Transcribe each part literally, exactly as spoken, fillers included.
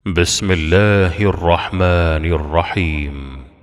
بسم الله الرحمن الرحيم.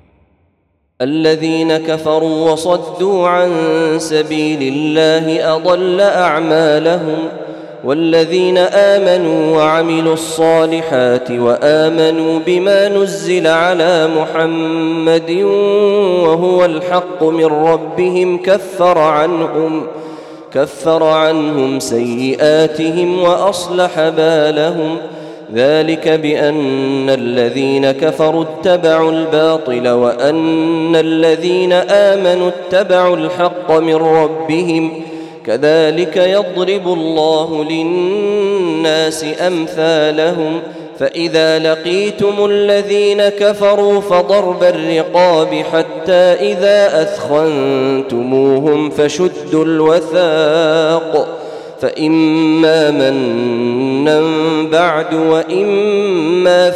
الذين كفروا وصدوا عن سبيل الله أضل أعمالهم، والذين آمنوا وعملوا الصالحات وآمنوا بما نزل على محمد وهو الحق من ربهم كفر عنهم كفر عنهم سيئاتهم وأصلح بالهم. ذلك بأن الذين كفروا اتبعوا الباطل وأن الذين آمنوا اتبعوا الحق من ربهم، كذلك يضرب الله للناس أمثالهم. فإذا لقيتم الذين كفروا فضرب الرقاب حتى إذا أثخنتموهم فشدوا الوثاق، فإما منا بعد وإما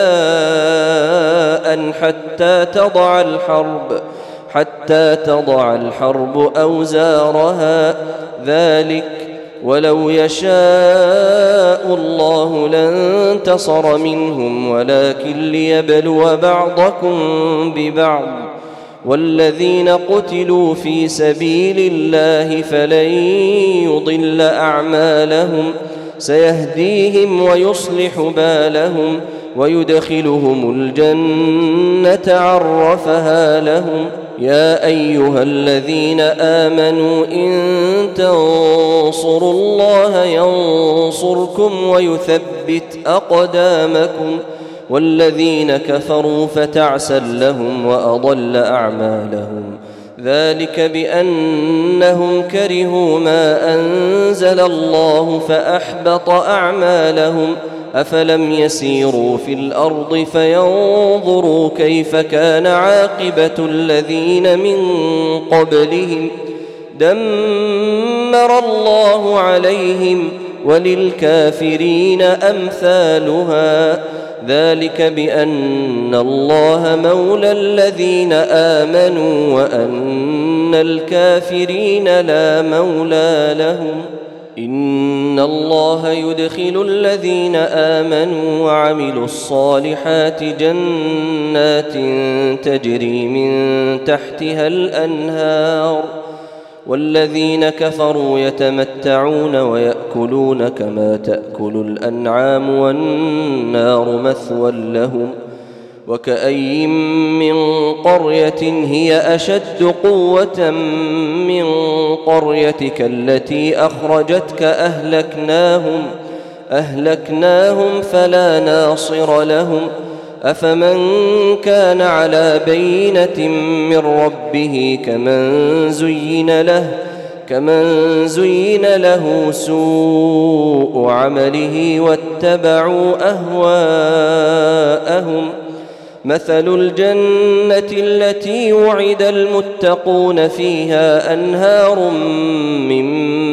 فداء حتى تضع الحرب حتى تضع الحرب أوزارها. ذلك ولو يشاء الله لانتصر منهم ولكن ليبلو بعضكم ببعض. والذين قتلوا في سبيل الله فلن يضل أعمالهم، سيهديهم ويصلح بالهم ويدخلهم الجنة عرفها لهم. يا أيها الذين آمنوا إن تنصروا الله ينصركم ويثبت أقدامكم، والذين كفروا فتعسا لهم وأضل أعمالهم. ذلك بأنهم كرهوا ما أنزل الله فأحبط أعمالهم. أفلم يسيروا في الأرض فينظروا كيف كان عاقبة الذين من قبلهم، دمر الله عليهم وللكافرين أمثالها. ذلك بأن الله مولى الذين آمنوا وأن الكافرين لا مولى لهم. إن الله يدخل الذين آمنوا وعملوا الصالحات جنات تجري من تحتها الأنهار، والذين كفروا يتمتعون ويأكلون كما تأكل الأنعام والنار مثوى لهم. وكأي من قرية هي أشد قوة من قريتك التي أخرجتك أهلكناهم أهلكناهم فلا ناصر لهم. أفمن كان على بينة من ربه كمن زين له كمن زين له سوء عمله واتبعوا أهواءهم. مثل الجنة التي وعد المتقون فيها أنهار من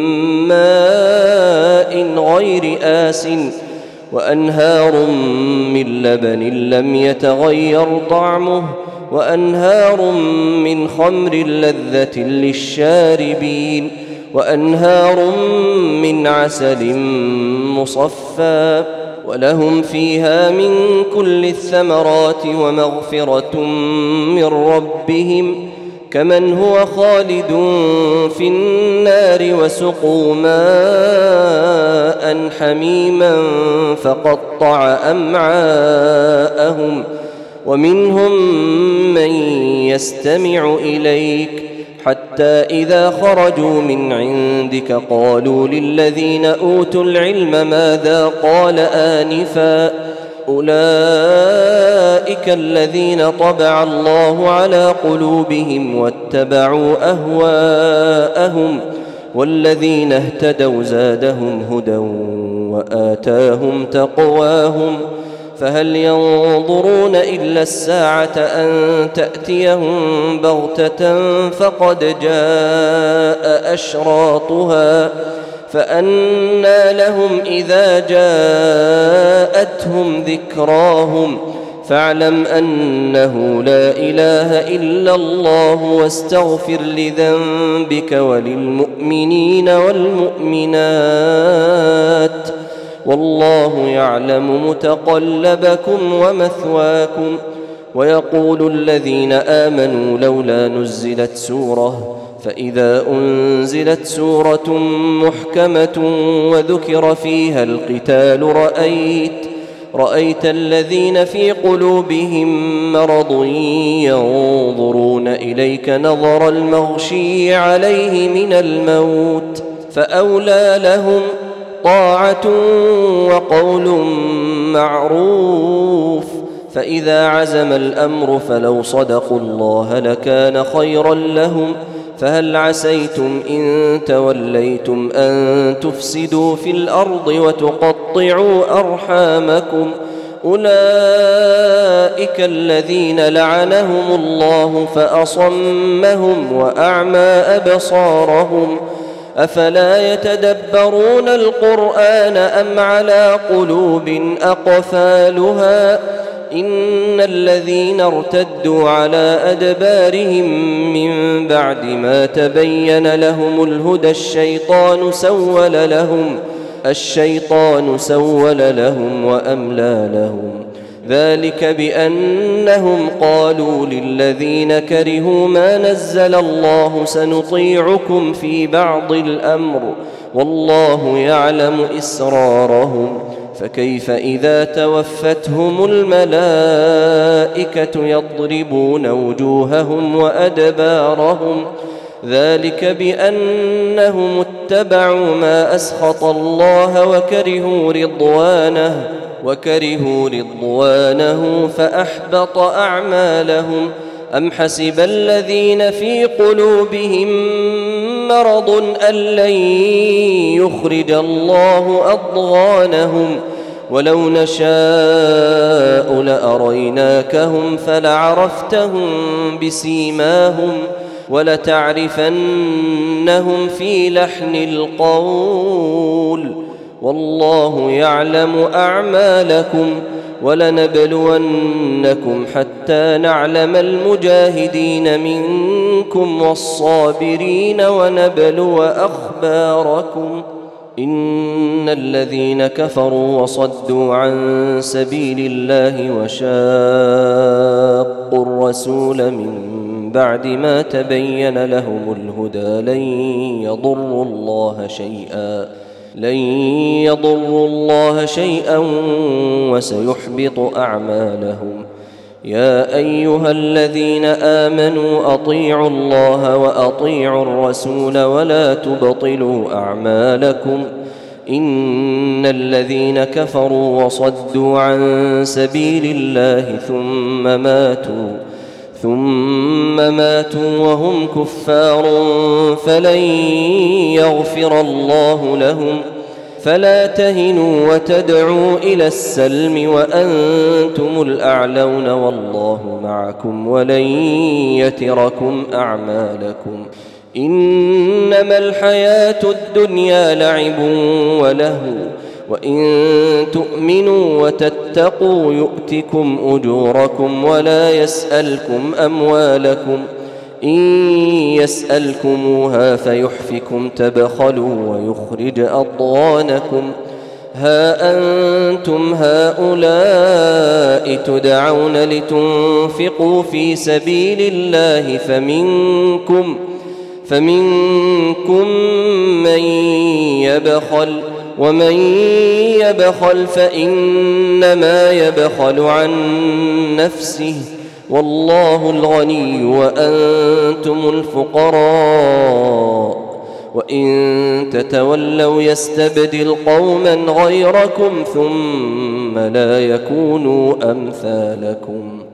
ماء غير آسٍ وأنهار من لبن لم يتغير طعمه وأنهار من خمر لذة للشاربين وأنهار من عسل مصفى، ولهم فيها من كل الثمرات ومغفرة من ربهم، كمن هو خالد في النار وسقوا ماء حميما فقطع أمعاءهم. ومنهم من يستمع إليك حتى إذا خرجوا من عندك قالوا للذين أوتوا العلم ماذا قال آنفا، أولئك الذين طبع الله على قلوبهم واتبعوا أهواءهم، والذين اهتدوا زادهم هدى وآتاهم تقواهم. فهل ينظرون إلا الساعة أن تأتيهم بغتة فقد جاء أشراطها، فأنى لهم إذا جاءتهم ذكراهم. فاعلم أنه لا إله إلا الله واستغفر لذنبك وللمؤمنين والمؤمنات والله يعلم متقلبكم ومثواكم. ويقول الذين آمنوا لولا نزلت سورة، فإذا أنزلت سورة محكمة وذكر فيها القتال رأيت رأيت الذين في قلوبهم مرض ينظرون إليك نظر المغشي عليه من الموت، فأولى لهم طاعة وقول معروف. فإذا عزم الأمر فلو صدقوا الله لكان خيرا لهم. فهل عسيتم إن توليتم أن تفسدوا في الأرض وتقطعوا أرحامكم؟ أولئك الذين لعنهم الله فأصمهم وأعمى أبصارهم. أفلا يتدبرون القرآن أم على قلوب أقفالها؟ إن الذين ارتدوا على أدبارهم من بعد ما تبين لهم الهدى الشيطان سول لهم الشيطان سول لهم وأملى لهم. ذلك بأنهم قالوا للذين كرهوا ما نزل الله سنطيعكم في بعض الأمر والله يعلم إسرارهم. فكيف إذا توفتهم الملائكة يضربون وجوههم وأدبارهم؟ ذلك بأنهم اتبعوا ما أسخط الله وكرهوا رضوانه وكرهوا رضوانه فأحبط أعمالهم. أم حسب الذين في قلوبهم مرض أن لن يخرج الله أضغانهم؟ ولو نشاء لأريناكهم فلعرفتهم بسيماهم ولتعرفنهم في لحن القول والله يعلم أعمالكم. ولنبلونكم حتى نعلم المجاهدين منكم والصابرين ونبلو أخباركم. إن الذين كفروا وصدوا عن سبيل الله وشاقوا الرسول من بعد ما تبين لهم الهدى لن يضروا الله شيئا لن يضروا الله شيئا وسيحبط أعمالهم. يا أيها الذين آمنوا أطيعوا الله وأطيعوا الرسول ولا تبطلوا أعمالكم. إن الذين كفروا وصدوا عن سبيل الله ثم ماتوا ثم ماتوا وهم كفار فلن يغفر الله لهم. فلا تهنوا وتدعوا إلى السلم وأنتم الأعلون والله معكم ولن يتركم أعمالكم. إنما الحياة الدنيا لعب ولهو وإن تؤمنوا وتتقوا يؤتكم أجوركم ولا يسألكم أموالكم. إن يسألكموها فيحفكم تبخلوا ويخرج أضغانكم. ها أنتم هؤلاء تدعون لتنفقوا في سبيل الله فمنكم فمنكم من يبخل ومن يبخل فإنما يبخل عن نفسه والله الغني وأنتم الفقراء. وإن تتولوا يستبدل قوما غيركم ثم لا يكونوا أمثالكم.